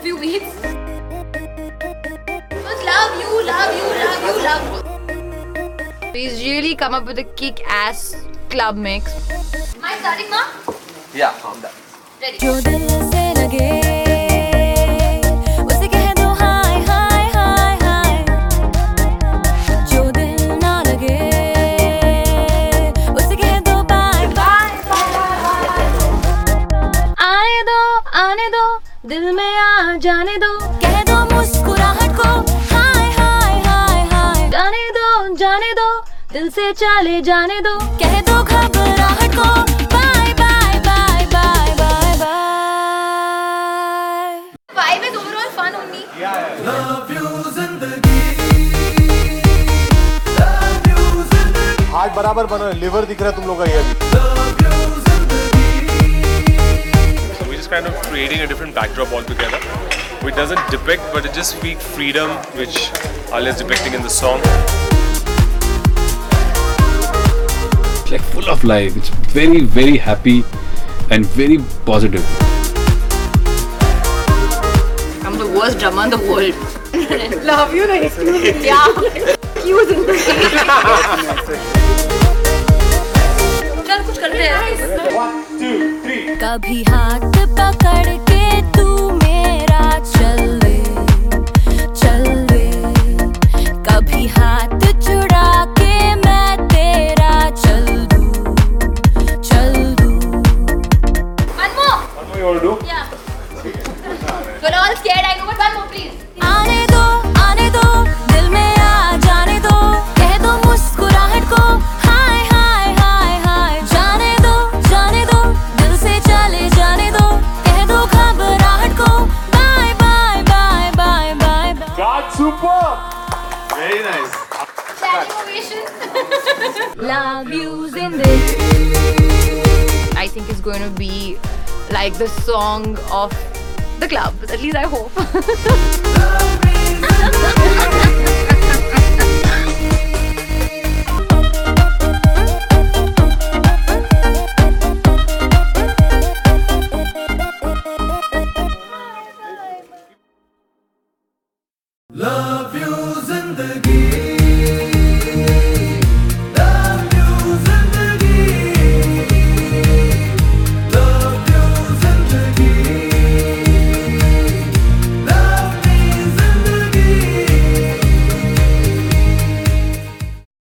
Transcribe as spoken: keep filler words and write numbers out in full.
few beats. Just love you, love you, love you, love you. He's really come up with a kick-ass club mix. Am I starting now? Yeah, I'm done. Ready. जो दिल से लगे उसे कह दो हाय हाय हाय हाय जो दिल ना लगे उसे कह दो बाय बाय आने दो आने दो दिल में आ जाने दो कह दो मुस्कुराहट को हाय हाय हाय हाय जाने दो जाने दो दिल से चले जाने दो कह दो घबराहट को bye bye bye bye bye bye Vibe is overall fun only. Heart बराबर बना है, लिवर दिख रहा है तुम लोग का ये अभी. So we're just kind of creating a different backdrop altogether, which doesn't depict, but it just speaks freedom, which Alia is depicting in the song. It's like full of life. It's very, very happy and very positive. I'm the worst drummer in the world. Love you, like excuse me. Yeah. Excuse me. चल कुछ करते हैं. कभी हाथ पकड़ के तू मेरा चल दे चल दे कभी हाथ छुड़ा के मैं तेरा चल दूं चल दूं One more. What do you want to do? Yeah. You're all scared, I know, but one more, please. आने दो आने दो दिल में आ जाने दो कह दो मुस्कुराहट को हाय हाय हाय हाय जाने दो जाने दो दिल से चले जाने दो कह दो घबराहट को bye bye bye bye bye bye God, super! Very nice. Standing ovation. love you zindagi I think it's going to be like the song of the club. At least I hope.